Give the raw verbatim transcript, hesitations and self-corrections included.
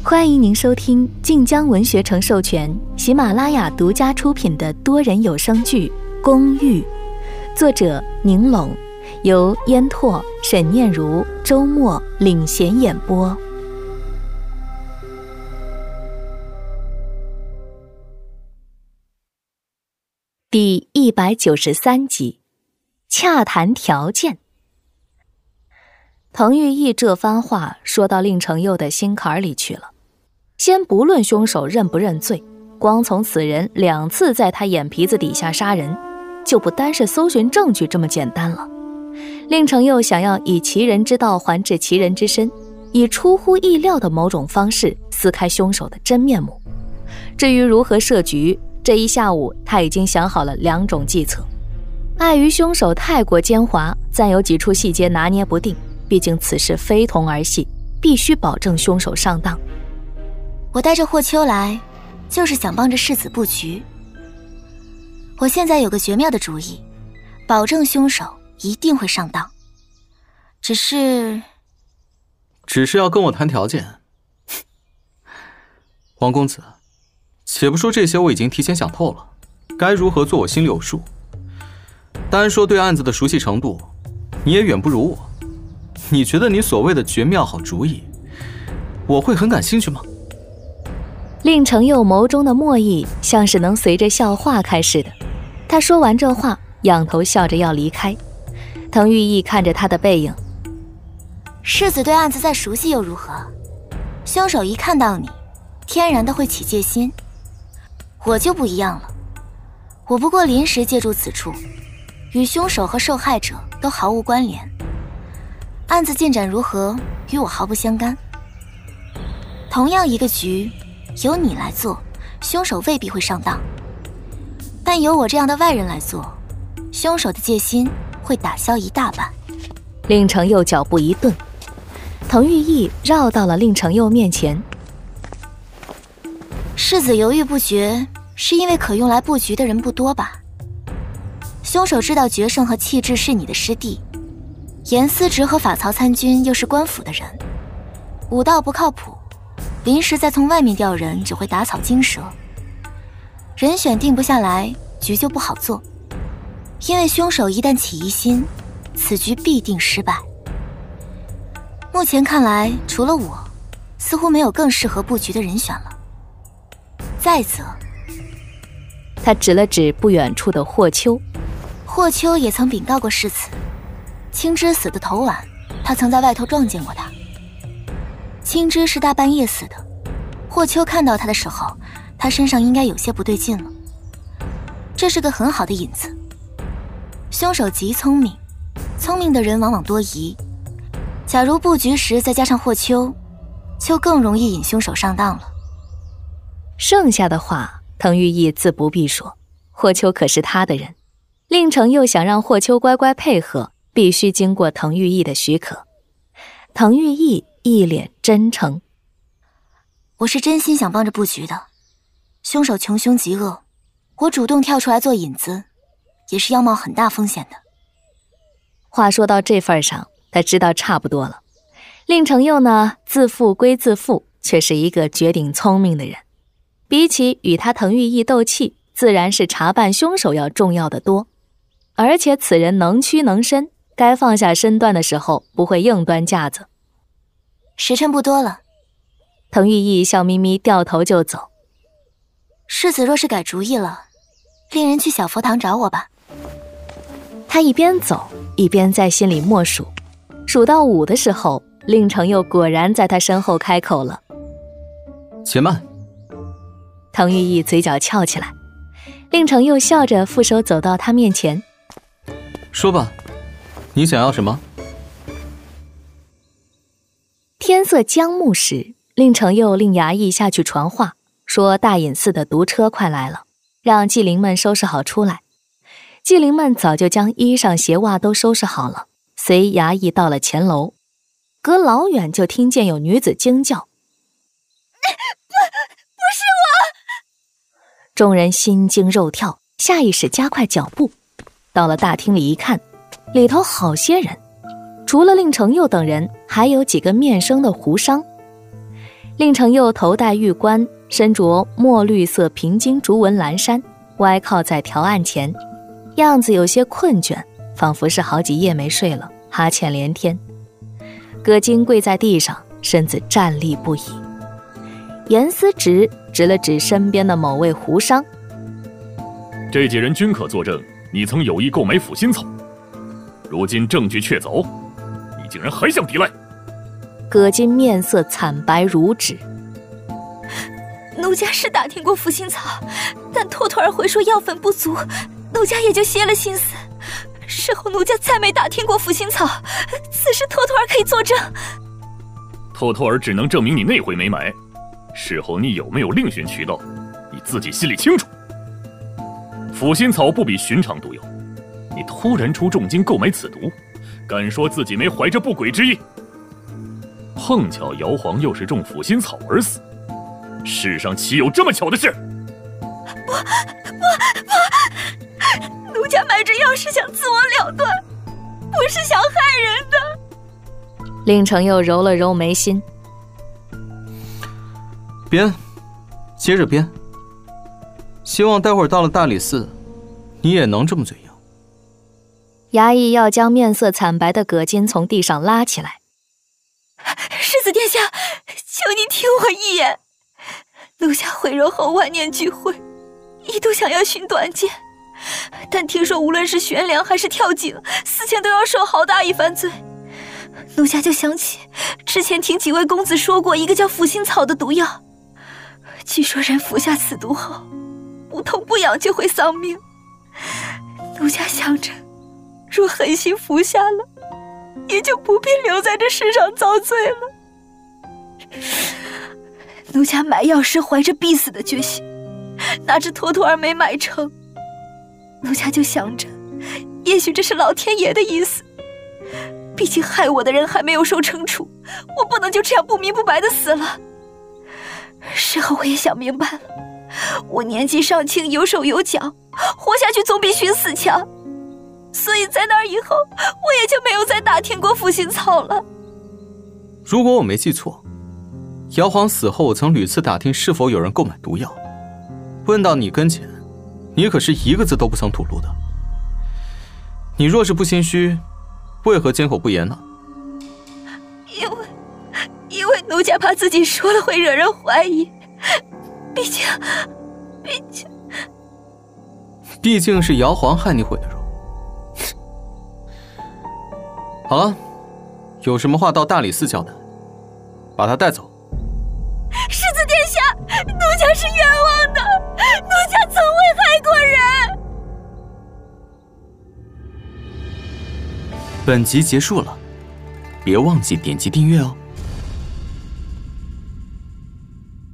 欢迎您收听晋江文学城授权、喜马拉雅独家出品的多人有声剧《公寓》，作者宁拢，由烟拓、沈念如、周末领衔演播。第一百九十三集，洽谈条件。滕玉义这番话说到令程佑的心坎里去了。先不论凶手认不认罪，光从此人两次在他眼皮子底下杀人，就不单是搜寻证据这么简单了。令程佑想要以其人之道还治其人之身，以出乎意料的某种方式撕开凶手的真面目。至于如何设局，这一下午他已经想好了两种计策。碍于凶手太过奸猾，暂有几处细节拿捏不定，毕竟此事非同儿戏，必须保证凶手上当。 我带着霍秋来，就是想帮着世子布局。我现在有个绝妙的主意，保证凶手一定会上当。只是…… 只是要跟我谈条件。王公子，且不说这些，我已经提前想透了，该如何做我心里有数。单说对案子的熟悉程度，你也远不如我。你觉得你所谓的绝妙好主意，我会很感兴趣吗？ 令程佑眸中的墨意像是能随着笑化开似的。他说完这话，仰头笑着要离开。滕玉义看着他的背影， 世子对案子再熟悉又如何？凶手一看到你，天然的会起戒心。我就不一样了，我不过临时借助此处，与凶手和受害者都毫无关联，案子进展如何与我毫不相干。同样一个局，由你来做，凶手未必会上当；但由我这样的外人来做，凶手的戒心会打消一大半。 令程佑脚步一顿，滕玉义绕到了令程佑面前。 世子犹豫不决，是因为可用来布局的人不多吧？凶手知道决胜和气质是你的师弟，严思直和法曹参军又是官府的人，武道不靠谱，临时再从外面调人只会打草惊蛇，人选定不下来，局就不好做。因为凶手一旦起疑心，此局必定失败。目前看来，除了我，似乎没有更适合布局的人选了。再则， 他指了指不远处的霍秋。 霍秋也曾禀告过世子，青枝死的头晚，他曾在外头撞见过他。青枝是大半夜死的，霍秋看到他的时候，他身上应该有些不对劲了。这是个很好的引子。凶手极聪明，聪明的人往往多疑。假如布局时再加上霍秋，就更容易引凶手上当了。 剩下的话，滕玉义自不必说，霍秋可是他的人。令程佑想让霍秋乖乖配合，必须经过滕玉义的许可。滕玉义一脸真诚， 我是真心想帮着布局的。凶手穷凶极恶，我主动跳出来做引子，也是要冒很大风险的。 话说到这份上，他知道差不多了。令程佑呢，自负归自负，却是一个绝顶聪明的人。比起与他滕玉义斗气，自然是查办凶手要重要的多。而且此人能屈能伸，该放下身段的时候不会硬端架子。 时辰不多了， 滕玉义笑眯眯掉头就走。 世子若是改主意了，令人去小佛堂找我吧。 他一边走一边在心里默数，数到五的时候，令程佑果然在他身后开口了： 且慢。 滕玉义嘴角翘起来，令程佑笑着负手走到他面前。 说吧，你想要什么？ 天色将暮时，令程佑令衙役下去传话，说大隐寺的毒车快来了，让妓灵们收拾好出来。妓灵们早就将衣裳鞋袜都收拾好了，随衙役到了前楼。隔老远就听见有女子惊叫： 不，不是我！ 众人心惊肉跳，下意识加快脚步。到了大厅里一看，里头好些人，除了令程佑等人，还有几个面生的胡商。 令程佑头戴玉冠，身着墨绿色平金竹纹蓝衫，歪靠在条案前，样子有些困倦，仿佛是好几夜没睡了，哈欠连天。葛金跪在地上，身子站立不已。严思直指了指身边的某位胡商： 这几人均可作证，你曾有意购买抚心草。如今证据确凿，你竟然还想抵赖！ 葛金面色惨白如纸。 奴家是打听过抚心草，但托托儿回说药粉不足，奴家也就歇了心思。事后奴家再没打听过抚心草，此事托托儿可以作证。 托托儿只能证明你那回没买，事后你有没有另寻渠道，你自己心里清楚。抚心草不比寻常毒药，你突然出重金购买此毒，敢说自己没怀着不轨之意？碰巧姚皇又是中抚心草而死，世上岂有这么巧的事？ 不不不，奴家买这药是想自我了断，不是想害人的。 令程佑揉了揉眉心， 编，接着编。希望待会儿到了大理寺，你也能这么嘴硬。 衙役要将面色惨白的葛金从地上拉起来。 世子殿下，求您听我一言。奴家回柔后万念俱灰，一度想要寻短见，但听说无论是悬梁还是跳井，死前都要受好大一番罪。奴家就想起之前听几位公子说过一个叫抚心草的毒药，据说人服下此毒后，不痛不痒就会丧命。奴家想着，若狠心服下了，也就不必留在这世上遭罪了。奴家买药时怀着必死的决心，哪知托托儿没买成。奴家就想着，也许这是老天爷的意思，毕竟害我的人还没有受惩处，我不能就这样不明不白的死了。事后我也想明白了，我年纪尚轻，有手有脚，活下去总比寻死强。所以在那以后，我也就没有再打听过抚心草了。 如果我没记错，姚皇死后曾屡次打听是否有人购买毒药，问到你跟前，你可是一个字都不曾吐露的。你若是不心虚，为何缄口不言呢？ 因为因为奴家怕自己说了会惹人怀疑，毕竟毕竟毕竟是姚皇害你毁了容。好了，有什么话到大理寺交代，把他带走。 世子殿下，奴家是冤枉的，奴家从未害过人。 本集结束了，别忘记点击订阅哦。